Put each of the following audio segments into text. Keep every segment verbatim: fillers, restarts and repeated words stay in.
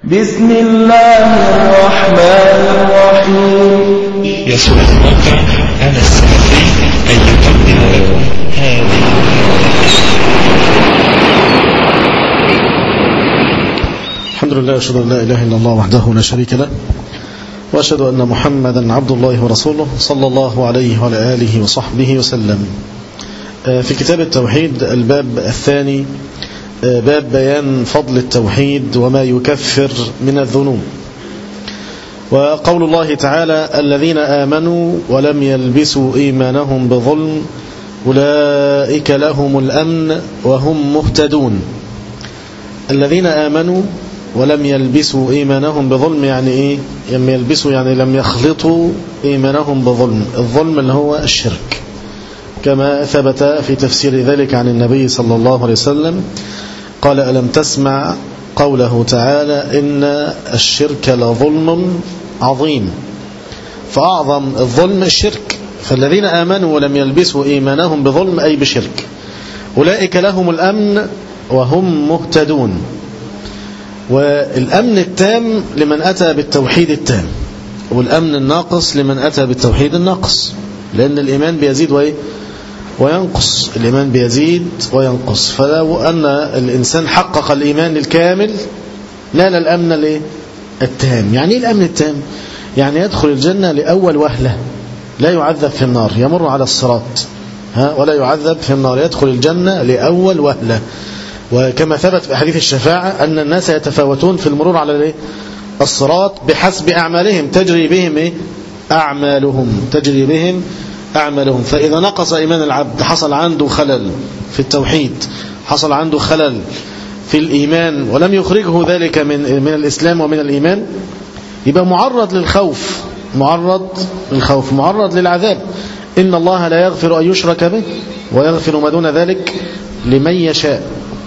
بسم الله الرحمن الرحيم. يسر الموقع أنا السلفي أن يقدم لكم هذه. الحمد لله، أشهد أن لا إله إلا الله وحده لا شريك له، وأشهد أن محمدا عبد الله ورسوله صلى الله عليه وعلى آله وصحبه وسلم. في كتاب التوحيد الباب الثاني، باب بيان فضل التوحيد وما يكفر من الذنوب. وقول الله تعالى: الذين آمنوا ولم يلبسوا إيمانهم بظلم أولئك لهم الأمن وهم مهتدون. الذين آمنوا ولم يلبسوا إيمانهم بظلم يعني إيه؟ لم يلبسوا يعني لم يخلطوا إيمانهم بظلم. الظلم اللي هو الشرك، كما ثبت في تفسير ذلك عن النبي صلى الله عليه وسلم قال: ألم تسمع قوله تعالى: إن الشرك لظلم عظيم. فأعظم الظلم الشرك. فالذين آمنوا ولم يلبسوا إيمانهم بظلم أي بشرك أولئك لهم الأمن وهم مهتدون. والأمن التام لمن أتى بالتوحيد التام، والأمن الناقص لمن أتى بالتوحيد الناقص، لأن الإيمان بيزيد وإيه؟ وينقص. الإيمان بيزيد وينقص. فلو أن الإنسان حقق الإيمان الكامل نال الأمن التام. يعني إيه الأمن التام؟ يعني يدخل الجنة لأول وهلة، لا يعذب في النار، يمر على الصراط ها ولا يعذب في النار، يدخل الجنة لأول وهلة. وكما ثبت في حديث الشفاعة أن الناس يتفاوتون في المرور على الصراط بحسب أعمالهم، تجري بهم إيه؟ أعمالهم تجري بهم أعمالهم. فإذا نقص إيمان العبد، حصل عنده خلل في التوحيد، حصل عنده خلل في الإيمان، ولم يخرجه ذلك من من الإسلام ومن الإيمان، يبقى معرض للخوف، معرض للخوف معرض للعذاب. إن الله لا يغفر أن يشرك به ويغفر ما دون ذلك لمن يشاء،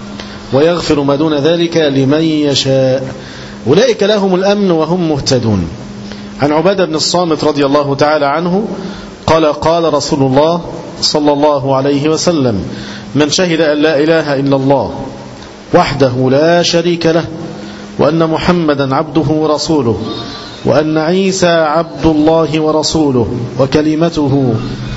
ويغفر ما دون ذلك لمن يشاء. أولئك لهم الأمن وهم مهتدون. عن عبادة بن الصامت رضي الله تعالى عنه قال: قال رسول الله صلى الله عليه وسلم: من شهد أن لا إله إلا الله وحده لا شريك له، وأن محمدا عبده ورسوله، وأن عيسى عبد الله ورسوله، وكلمته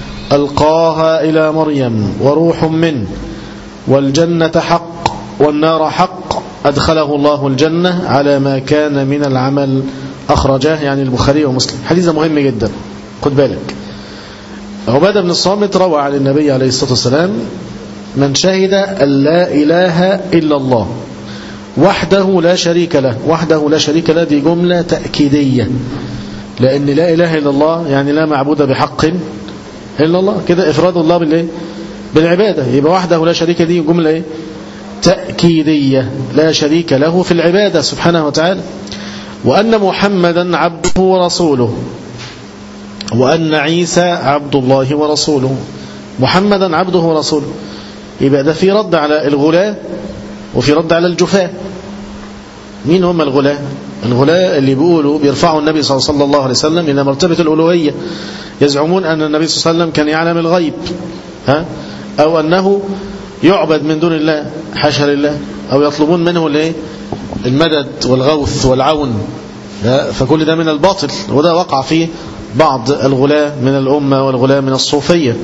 ألقاها إلى مريم وروح منه، والجنة حق والنار حق، أدخله الله الجنة على ما كان من العمل. أخرجاه يعني البخاري ومسلم. حديث مهم جدا، خد بالك. عبادة بن الصامت روى عن النبي عليه الصلاة والسلام: من شهد أن لا إله إلا الله وحده لا شريك له. وحده لا شريك له دي جملة تأكيدية، لأن لا إله إلا الله يعني لا معبود بحق إلا الله، كده إفراد الله بالإيه؟ بالعبادة. يبقى وحده لا شريك دي جملة إيه؟ تأكيدية، لا شريك له في العبادة سبحانه وتعالى. وأن محمدا عبده ورسوله، وأن عيسى عبد الله ورسوله. محمدا عبده ورسوله، يبقى ده في رد على الغلاة وفي رد على الجفاة. مين هم الغلاة؟ الغلاة اللي بيقولوا بيرفعوا النبي صلى الله عليه وسلم إلى مرتبة الألوهية، يزعمون أن النبي صلى الله عليه وسلم كان يعلم الغيب، ها؟ أو أنه يعبد من دون الله، حاشا لله، أو يطلبون منه الايه؟ المدد والغوث والعون. فكل ده من الباطل، وده وقع فيه بعض الغلاة من الأمة والغلاة من الصوفية.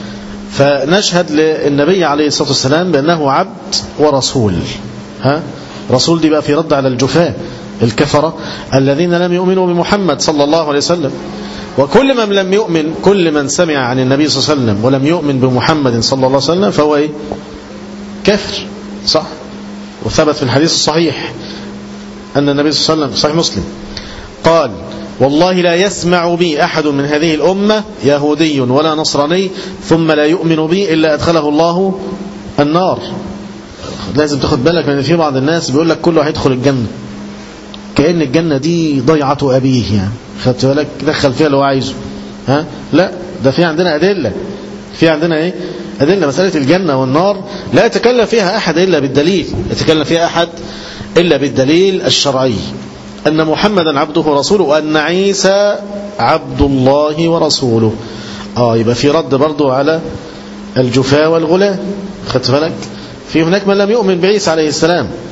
فنشهد للنبي عليه الصلاة والسلام بأنه عبد ورسول. ها؟ رسول دي بقى في رد على الجفاة الكفرة الذين لم يؤمنوا بمحمد صلى الله عليه وسلم. وكل من لم يؤمن، كل من سمع عن النبي صلى الله عليه وسلم ولم يؤمن بمحمد صلى الله عليه وسلم فهو إيه؟ كافر، صح؟ وثبت في الحديث الصحيح أن النبي صلى الله عليه وسلم صحيح مسلم قال: والله لا يسمع بي أحد من هذه الأمة يهودي ولا نصراني ثم لا يؤمن بي إلا أدخله الله النار. لازم تاخد بالك من في بعض الناس بيقول لك كله هيدخل الجنة، كأن الجنة دي ضيعة أبيه، يعني خدت بالك دخل فيها اللي هو عايزه. ها؟ لا، ده في عندنا أدلة، في عندنا إيه؟ أدلة. مسألة الجنة والنار لا يتكلم فيها أحد إلا بالدليل، يتكلم فيها أحد إلا بالدليل الشرعي، أن محمدا عبده ورسوله، وأن عيسى عبد الله ورسوله. آه يبقى في رد برضو على الجفاة والغلاة. خدت بالك؟ في هناك من لم يؤمن بعيسى عليه السلام،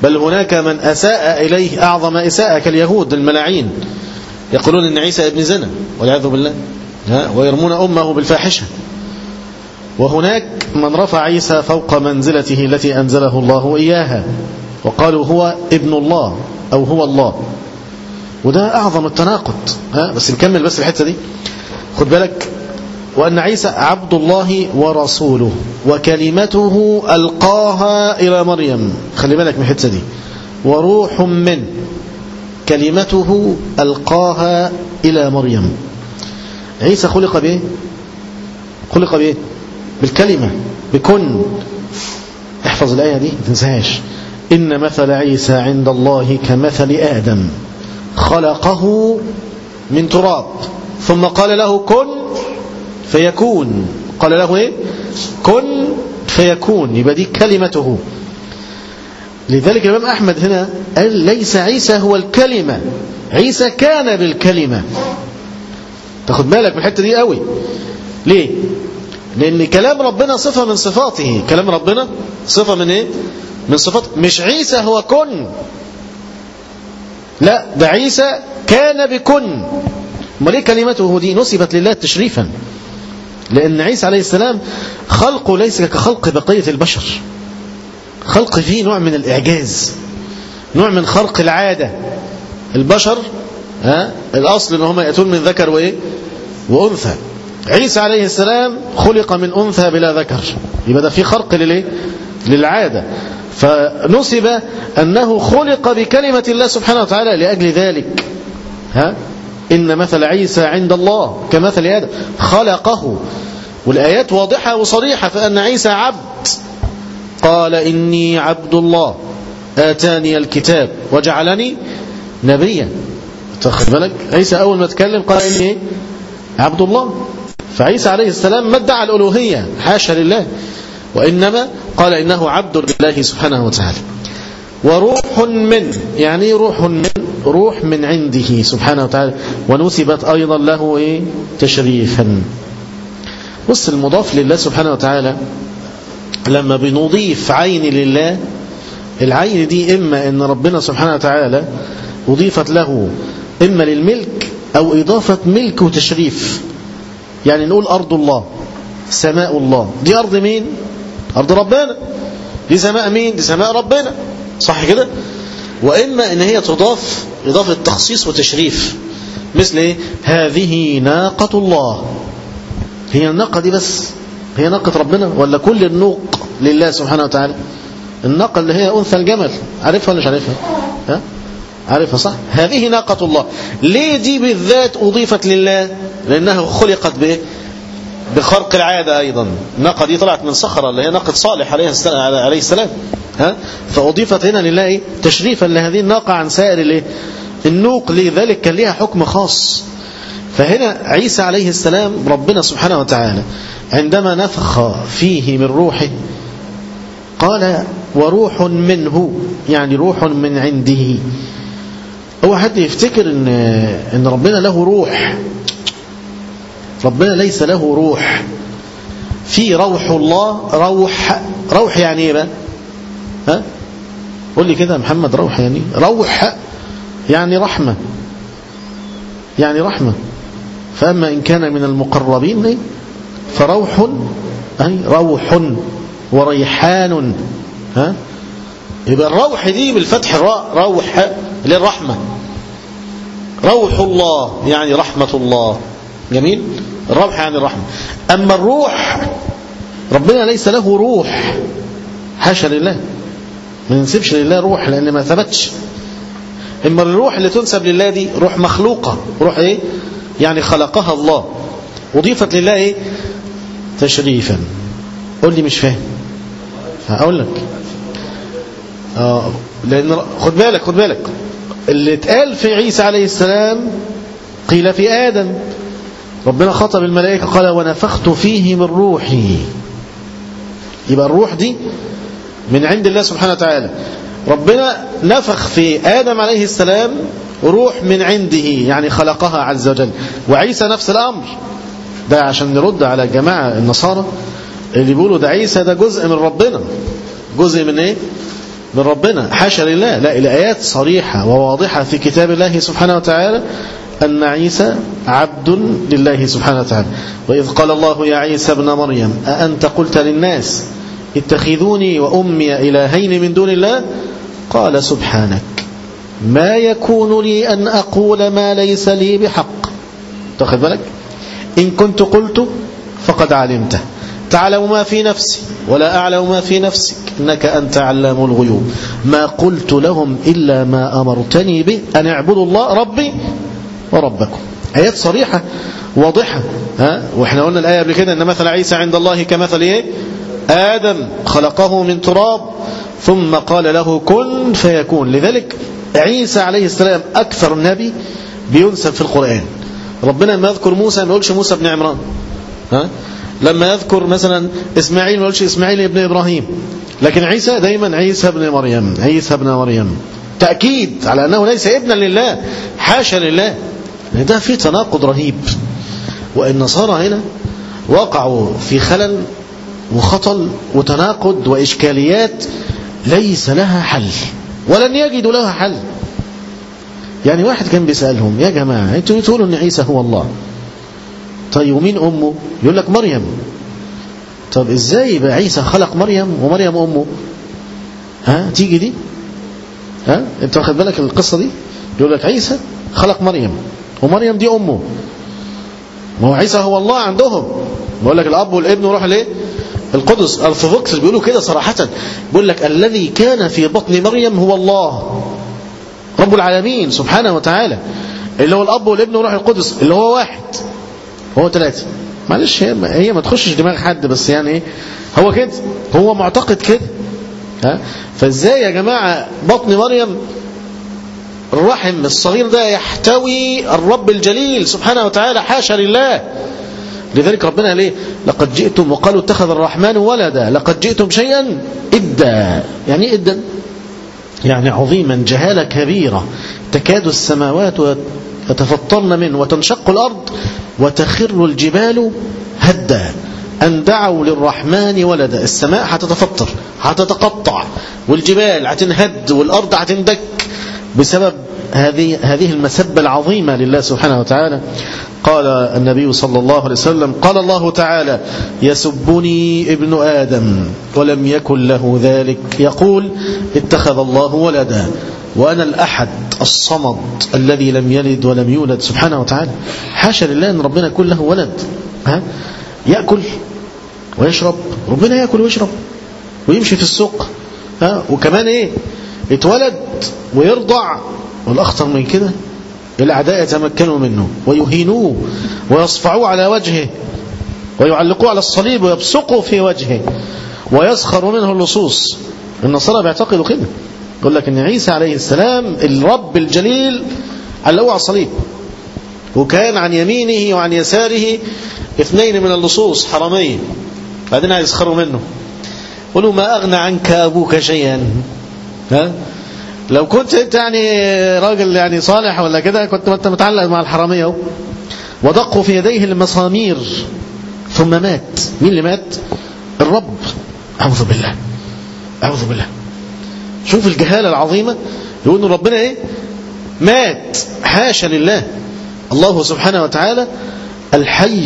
بل هناك من أساء إليه أعظم إساءة كاليهود الملاعين، يقولون إن عيسى ابن زنا والعياذ بالله، ويرمون أمه بالفاحشة. وهناك من رفع عيسى فوق منزلته التي أنزله الله إياها، وقالوا هو ابن الله أو هو الله، وده أعظم التناقض. ها بس نكمل بس الحتة دي، خد بالك. وأن عيسى عبد الله ورسوله وكلمته ألقاها إلى مريم، خلي بالك من الحتة دي، وروح من كلمته ألقاها إلى مريم. عيسى خلق بإيه؟ خلق بإيه؟ بالكلمة، بكن. احفظ الآية دي ما تنساهاش. إن مثل عيسى عند الله كمثل آدم خلقه من تراب ثم قال له كن فيكون. قال له إيه؟ كن فيكون. يبقى دي كلمته. لذلك الإمام أحمد هنا قال ليس عيسى هو الكلمة، عيسى كان بالكلمة. تاخد بالك من الحتة دي قوي. ليه؟ لأن كلام ربنا صفة من صفاته، كلام ربنا صفة من إيه؟ من صفات. مش عيسى هو كن، لا، ده عيسى كان بكن. ما ليه كلمته دي نسبت لله تشريفا؟ لأن عيسى عليه السلام خلقه ليس كخلق بقية البشر، خلق فيه نوع من الإعجاز، نوع من خرق العادة. البشر ها الأصل إن هم يأتون من ذكر وإيه؟ وأنثى. عيسى عليه السلام خلق من أنثى بلا ذكر، يبقى ده في خرق للإيه؟ للعادة. فنسب أنه خلق بكلمة الله سبحانه وتعالى. لأجل ذلك ها إن مثل عيسى عند الله كمثل آدم خلقه. والآيات واضحة وصريحة فأن عيسى عبد. قال إني عبد الله آتاني الكتاب وجعلني نبيا. تاخد بالك؟ عيسى أول ما تكلم قال إني عبد الله. فعيسى عليه السلام ما ادعى الألوهية، حاشا لله، وإنما قال إنه عبد لله سبحانه وتعالى. وروح من، يعني روح من، روح من عنده سبحانه وتعالى. ونسبت أيضا له إيه؟ تشريفا. بص، المضاف لله سبحانه وتعالى لما بنضيف عين لله، العين دي إما إن ربنا سبحانه وتعالى أضيفت له إما للملك أو إضافة ملك وتشريف. يعني نقول أرض الله، سماء الله، دي أرض مين؟ أرض ربنا. دي سماء مين؟ دي سماء ربنا، صح كده؟ وإما إن هي تضاف إضافة تخصيص وتشريف، مثل إيه؟ هذه ناقة الله. هي الناقة دي بس هي ناقة ربنا، ولا كل النوق لله سبحانه وتعالى؟ الناقة اللي هي أنثى الجمل، عارفها ولا مش عارفها؟ ها؟ عارفها صح؟ هذه ناقة الله. ليه دي بالذات أضيفت لله؟ لأنها خلقت بإيه؟ بخرق العادة أيضا. الناقة دي طلعت من صخرة اللي هي ناقة صالح عليه السلام، ها؟ فأضيفت هنا لله إيه؟ تشريفا لهذه الناقة عن سائر الإيه؟ النوق. لذلك كان لها حكم خاص. فهنا عيسى عليه السلام ربنا سبحانه وتعالى عندما نفخ فيه من روحه قال وروح منه، يعني روح من عنده. هو حد يفتكر إن, إن ربنا له روح؟ ربنا ليس له روح. في روح الله، روح روح يعني ايه بقى؟ ها قول لي كده يا محمد. روح يعني روح يعني رحمة، يعني رحمة. فأما إن كان من المقربين فروح، أي روح وريحان. ها يبقى الروح دي بالفتح الراء، روح اللي الرحمة. روح الله يعني رحمة الله. جميل. الروح يعني الرحمة. أما الروح ربنا ليس له روح، حاشا لله، ما ننسبش لله روح لأن ما ثبتش. إما الروح اللي تنسب لله دي روح مخلوقة، روح إيه؟ يعني خلقها الله، وضيفت لله إيه؟ تشريفا. قول لي مش فاهم، هقول لك. آه لأن خد بالك خد بالك اللي اتقال في عيسى عليه السلام قيل في آدم. ربنا خاطب الملائكة قال ونفخت فيه من روحي. يبقى الروح دي من عند الله سبحانه وتعالى. ربنا نفخ في آدم عليه السلام روح من عنده، يعني خلقها عز وجل. وعيسى نفس الأمر. ده عشان نرد على الجماعة النصارى اللي بيقولوا ده عيسى ده جزء من ربنا. جزء من ايه؟ من ربنا، حاشا لله. لا، الآيات صريحة وواضحة في كتاب الله سبحانه وتعالى أن عيسى عبد لله سبحانه وتعالى. وإذ قال الله يا عيسى ابن مريم أأنت قلت للناس اتخذوني وأمي إلهين من دون الله قال سبحانك ما يكون لي أن أقول ما ليس لي بحق. تاخد بالك؟ إن كنت قلت فقد علمته تعلم ما في نفسي ولا أعلم ما في نفسك إنك أنت علام الغيوب ما قلت لهم إلا ما أمرتني به أن اعبدوا الله ربي وربكم. آيات صريحة واضحة. ها؟ وإحنا قلنا الآية قبل كده إن مثل عيسى عند الله كمثل إيه؟ آدم خلقه من تراب ثم قال له كن فيكون. لذلك عيسى عليه السلام أكثر النبي بينسب في القرآن. ربنا لما يذكر موسى ما يقولش موسى بن عمران، ها؟ لما يذكر مثلا إسماعيل ما يقولش إسماعيل ابن إبراهيم، لكن عيسى دايما عيسى ابن مريم، عيسى ابن مريم، تأكيد على أنه ليس ابنا لله، حاشا لله. ده فيه تناقض رهيب. والنصارى هنا وقعوا في خلل وخطل وتناقض وإشكاليات ليس لها حل ولن يجدوا لها حل. يعني واحد كان بيسألهم يا جماعة انتوا تقولوا ان عيسى هو الله، طيب ومين أمه؟ يقول لك مريم. طب ازاي يبقى عيسى خلق مريم ومريم أمه؟ ها تيجي دي؟ ها انت واخد بالك القصة دي؟ يقول لك عيسى خلق مريم ومريم دي أمه. ما هو عيسى هو الله عندهم. بقول لك الأب والابن وروح ليه؟ القدس. الأرثوذكس بيقولوا كده صراحة، بيقول لك الذي كان في بطن مريم هو الله رب العالمين سبحانه وتعالى، اللي هو الأب والابن وروح القدس، اللي هو واحد هو ثلاثة. معلش هي, هي ما تخشش دماغ حد، بس يعني ايه هو كده، هو معتقد كده. ها فازاي يا جماعة بطن مريم الرحم الصغير ده يحتوي الرب الجليل سبحانه وتعالى؟ حاشا لله. لذلك ربنا ليه لقد جئتم وقالوا اتخذ الرحمن ولدا لقد جئتم شيئا إدا. يعني ايه إدا؟ يعني عظيما، جهالة كبيرة، تكاد السماوات يتفطرن منه وتنشق الأرض وتخر الجبال هدا أن دعوا للرحمن ولدا. السماء هتتفطر هتتقطع والجبال هتنهد والأرض هتندك بسبب هذه هذه المسبة العظيمة لله سبحانه وتعالى. قال النبي صلى الله عليه وسلم قال الله تعالى يسبني ابن آدم ولم يكن له ذلك، يقول اتخذ الله ولدا وأنا الأحد الصمد الذي لم يلد ولم يولد سبحانه وتعالى. حاشا لله أن ربنا يكون له ولد. ها يأكل ويشرب، ربنا يأكل ويشرب ويمشي في السوق، ها وكمان ايه يتولد ويرضع، والأخطر من كده الأعداء يتمكنوا منه ويهينوه ويصفعوه على وجهه ويعلقوه على الصليب ويبصقوا في وجهه ويسخر منه اللصوص. النصارى بيعتقدوا كده، يقول لك ان عيسى عليه السلام الرب الجليل علقوه على الصليب، وكان عن يمينه وعن يساره اثنين من اللصوص حرامين، بعدين هيسخروا منه قولوا ما أغنى عنك أبوك شيئا. ها لو كنت انت يعني راجل يعني صالح ولا كده كنت انت متعلق مع الحرامية. ودقوا في يديه المسامير ثم مات. مين اللي مات؟ الرب. أعوذ بالله أعوذ بالله. شوف الجهالة العظيمة، يقول ربنا ايه مات. حاشا لله. الله سبحانه وتعالى الحي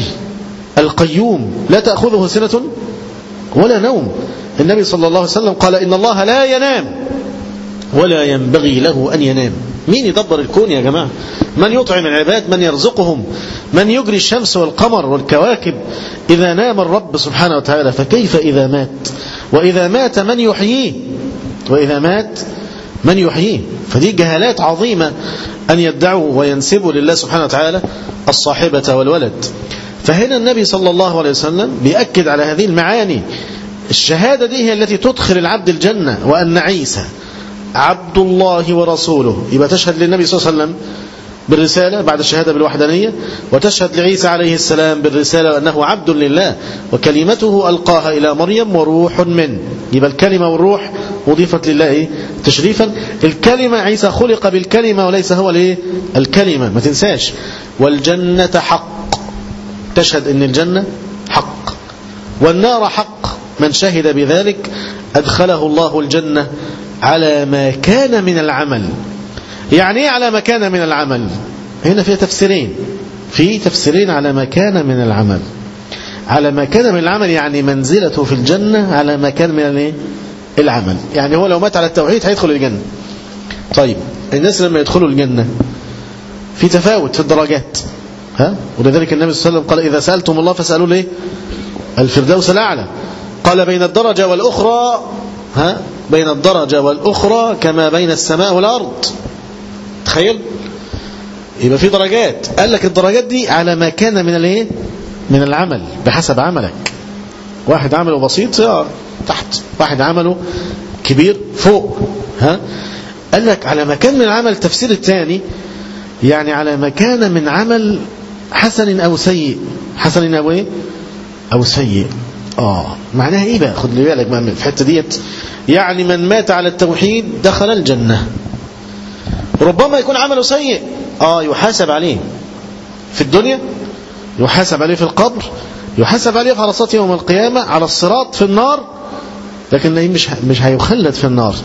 القيوم لا تأخذه سنة ولا نوم. النبي صلى الله عليه وسلم قال إن الله لا ينام ولا ينبغي له أن ينام. مين يدبر الكون يا جماعة؟ من يطعم العباد؟ من يرزقهم؟ من يجري الشمس والقمر والكواكب؟ إذا نام الرب سبحانه وتعالى فكيف إذا مات؟ وإذا مات من يحييه؟ وإذا مات من يحييه؟ فدي جهالات عظيمة أن يدعوا وينسبوا لله سبحانه وتعالى الصاحبة والولد. فهنا النبي صلى الله عليه وسلم بيأكد على هذه المعاني. الشهادة دي هي التي تدخل العبد الجنة، وأن عيسى عبد الله ورسوله. يبقى تشهد للنبي صلى الله عليه وسلم بالرسالة بعد الشهادة بالوحدانية، وتشهد لعيسى عليه السلام بالرسالة وأنه عبد لله وكلمته ألقاها إلى مريم وروح منه. يبقى الكلمة والروح أضيفت لله إيه؟ تشريفا. الكلمة عيسى خلق بالكلمة وليس هو الإيه؟ الكلمة، ما تنساش. والجنة حق، تشهد أن الجنة حق والنار حق. من شهد بذلك أدخله الله الجنة على ما كان من العمل. يعني ايه على ما كان من العمل؟ هنا في تفسيرين في تفسيرين على ما كان من العمل. على ما كان من العمل يعني منزلته في الجنة على ما كان من العمل. يعني هو لو مات على التوحيد هيدخل الجنة. طيب الناس لما يدخلوا الجنة في تفاوت في الدرجات، ها؟ ولذلك النبي صلى الله عليه وسلم قال إذا سألتم الله فاسألوا ليه الفردوس الأعلى. قال بين الدرجة والأخرى، ها؟ بين الدرجة والأخرى كما بين السماء والأرض. تخيل، يبقى في درجات. قال لك الدرجات دي على ما كان من الايه من العمل، بحسب عملك. واحد عمله بسيط تحت، واحد عمله كبير فوق. ها؟ قال لك على ما كان من العمل. التفسير الثاني يعني على ما كان من عمل حسن أو سيء. حسن أو ايه أو سيء. آه معناها إيه بقى؟ خد لي بالك في الحتة ديت. يعني من مات على التوحيد دخل الجنة. ربما يكون عمله سيء، آه يحاسب عليه في الدنيا، يحاسب عليه في القبر، يحاسب عليه في عرصات يوم القيامة على الصراط في النار، لكن مش مش هيخلد في النار.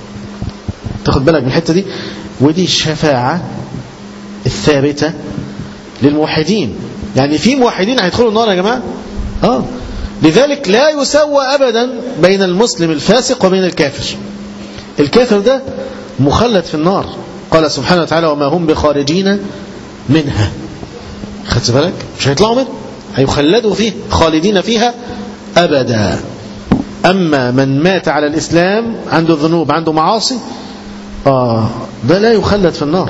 تاخد بالك من الحتة دي. ودي الشفاعة الثابتة للموحدين. يعني في موحدين هيدخلوا النار يا جماعة. آه لذلك لا يسوى أبدا بين المسلم الفاسق وبين الكافر. الكافر ده مخلد في النار. قال سبحانه وتعالى وما هم بخارجين منها. خدت بالك؟ مش هيطلعوا منها، هيخلدوا فيه خالدين فيها أبدا. أما من مات على الإسلام عنده ذنوب عنده معاصي، آه ده لا يخلد في النار،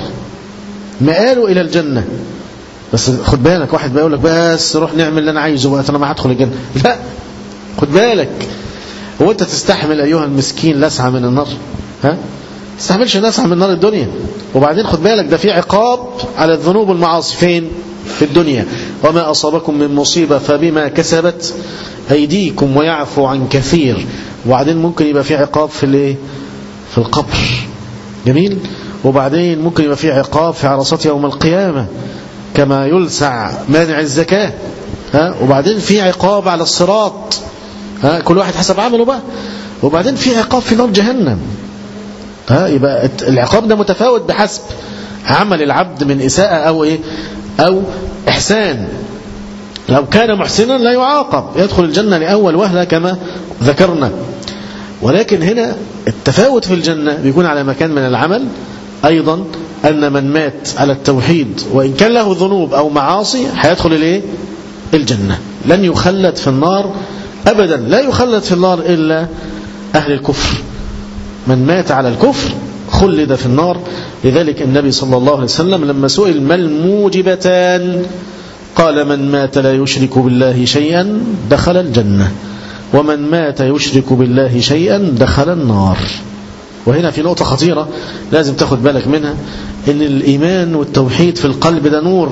مآله إلى الجنة. بس خد بالك، واحد بيقول لك بس روح نعمل اللي أنا عايزه بقى أنا ما هدخل الجنة. لا، خد بالك، هو أنت تستحمل أيها المسكين لسعة من النار؟ ها؟ تستحملش لسعة من نار الدنيا. وبعدين خد بالك ده في عقاب على الذنوب والمعاصي فين؟ في الدنيا. وما أصابكم من مصيبة فبما كسبت أيديكم ويعفو عن كثير. وبعدين ممكن يبقى في عقاب في الايه؟ في القبر. جميل. وبعدين ممكن يبقى في عقاب في عرصات يوم القيامة كما يلسع مانع الزكاة. ها؟ وبعدين في عقاب على الصراط. ها؟ كل واحد حسب عمله بقى. وبعدين في عقاب في نار جهنم. ها؟ يبقى العقاب ده متفاوت بحسب عمل العبد من إساءة أو إيه أو إحسان. لو كان محسنا لا يعاقب، يدخل الجنة لأول وهلة كما ذكرنا. ولكن هنا التفاوت في الجنة بيكون على مكان من العمل. أيضا أن من مات على التوحيد وإن كان له ذنوب أو معاصي هيدخل إليه الجنة، لن يخلد في النار أبدا. لا يخلد في النار إلا أهل الكفر. من مات على الكفر خلد في النار. لذلك النبي صلى الله عليه وسلم لما سئل ما الموجبتان قال من مات لا يشرك بالله شيئا دخل الجنة، ومن مات يشرك بالله شيئا دخل النار. وهنا في نقطة خطيرة لازم تاخد بالك منها، ان الإيمان والتوحيد في القلب ده نور.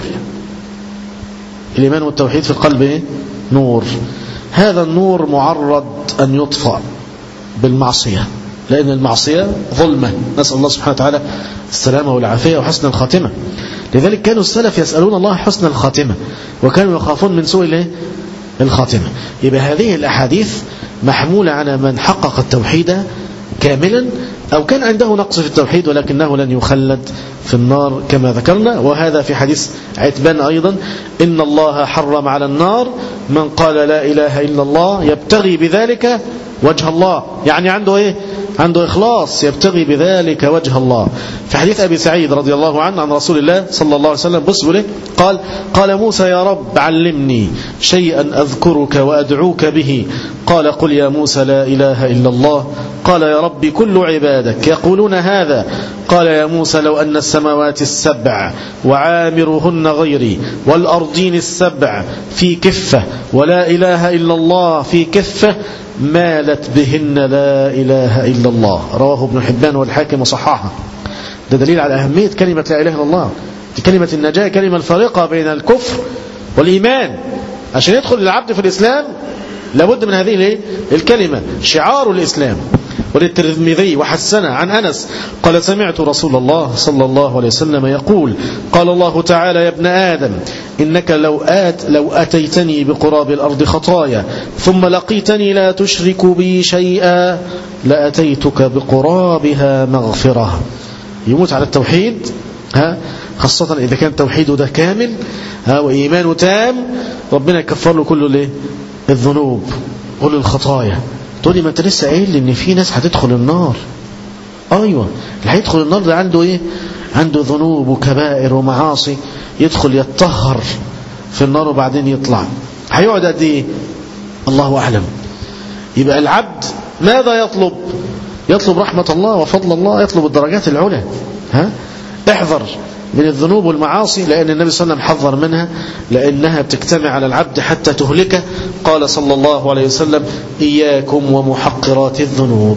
الإيمان والتوحيد في القلب ايه؟ نور. هذا النور معرض أن يطفأ بالمعصية، لأن المعصية ظلمة. نسأل الله سبحانه وتعالى السلامة والعافية وحسن الخاتمة. لذلك كانوا السلف يسألون الله حسن الخاتمة، وكانوا يخافون من سوء الخاتمة. يبقى هذه الأحاديث محمولة على من حقق التوحيد كاملا أو كان عنده نقص في التوحيد ولكنه لن يخلد في النار كما ذكرنا. وهذا في حديث عتبان أيضا إن الله حرم على النار من قال لا إله إلا الله يبتغي بذلك وجه الله. يعني عنده إيه؟ عنده إخلاص، يبتغي بذلك وجه الله. في حديث أبي سعيد رضي الله عنه عن رسول الله صلى الله عليه وسلم بص له قال قال موسى يا رب علمني شيئا أذكرك وأدعوك به. قال قل يا موسى لا إله إلا الله. قال يا رب كل عبادك يقولون هذا. قال يا موسى لو أن السماوات السبع وعامرهن غيري والأرضين السبع في كفة ولا إله إلا الله في كفة مالت بهن لا إله إلا الله. رواه ابن حبان والحاكم وصححه. ده دليل على أهمية كلمة لا إله إلا الله. دي كلمة النجاة، كلمة الفارقة بين الكفر والإيمان. عشان يدخل العبد في الإسلام لابد من هذه الكلمة، شعار الإسلام. وللترمذي وحسنه عن أنس قال سمعت رسول الله صلى الله عليه وسلم يقول قال الله تعالى يا ابن آدم إنك لو, آت لو أتيتني بقراب الأرض خطايا ثم لقيتني لا تشرك بي شيئا لأتيتك بقرابها مغفرة. يموت على التوحيد، ها خاصة إذا كان توحيده ده كامل، ها وإيمانه تام، ربنا يكفر له كله ليه؟ الذنوب كل الخطايا. تقول لي ما انت لسه قايل لي ان في ناس هتدخل النار. ايوه، اللي هيدخل النار ده عنده ايه؟ عنده ذنوب وكبائر ومعاصي، يدخل يتطهر في النار وبعدين يطلع. هيقعد قد ايه؟ الله اعلم. يبقى العبد ماذا يطلب؟ يطلب رحمة الله وفضل الله، يطلب الدرجات العلى. ها احذر من الذنوب والمعاصي، لأن النبي صلى الله عليه وسلم حذر منها، لأنها بتجتمع على العبد حتى تهلكه. قال صلى الله عليه وسلم إياكم ومحقرات الذنوب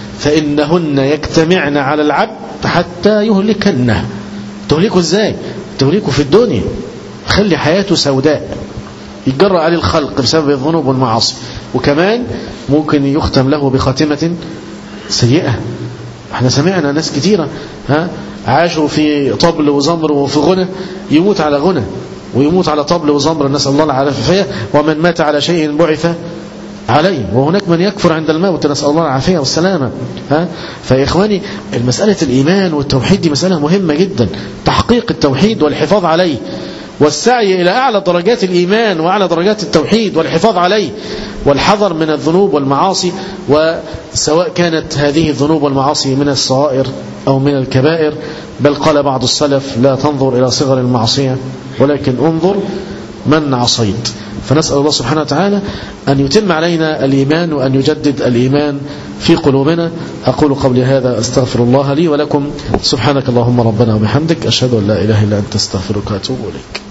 فإنهن يجتمعن على العبد حتى يهلكنه. تهلكه ازاي؟ تهلكه في الدنيا، خلي حياته سوداء، يتجرأ عليه الخلق بسبب الذنوب والمعاصي، وكمان ممكن يختم له بخاتمة سيئة. احنا سمعنا ناس كتيرة ها عاشوا في طبل وزمر وفي غنى، يموت على غنى ويموت على طبل وزمر، نسأل الله العافية. ومن مات على شيء بعث عليه، وهناك من يكفر عند الموت، نسأل الله العافية والسلامة. ها فيا إخواني، المسألة الإيمان والتوحيد دي مسألة مهمة جدا، تحقيق التوحيد والحفاظ عليه، والسعي إلى أعلى درجات الإيمان وأعلى درجات التوحيد والحفاظ عليه، والحذر من الذنوب والمعاصي، وسواء كانت هذه الذنوب والمعاصي من الصغائر أو من الكبائر. بل قال بعض السلف لا تنظر إلى صغر المعصية ولكن انظر من عصيت. فنسأل الله سبحانه وتعالى أن يتم علينا الإيمان وأن يجدد الإيمان في قلوبنا. أقول قولي هذا أستغفر الله لي ولكم. سبحانك اللهم ربنا وبحمدك، أشهد أن لا إله إلا أنت، أستغفرك وأتوب إليك.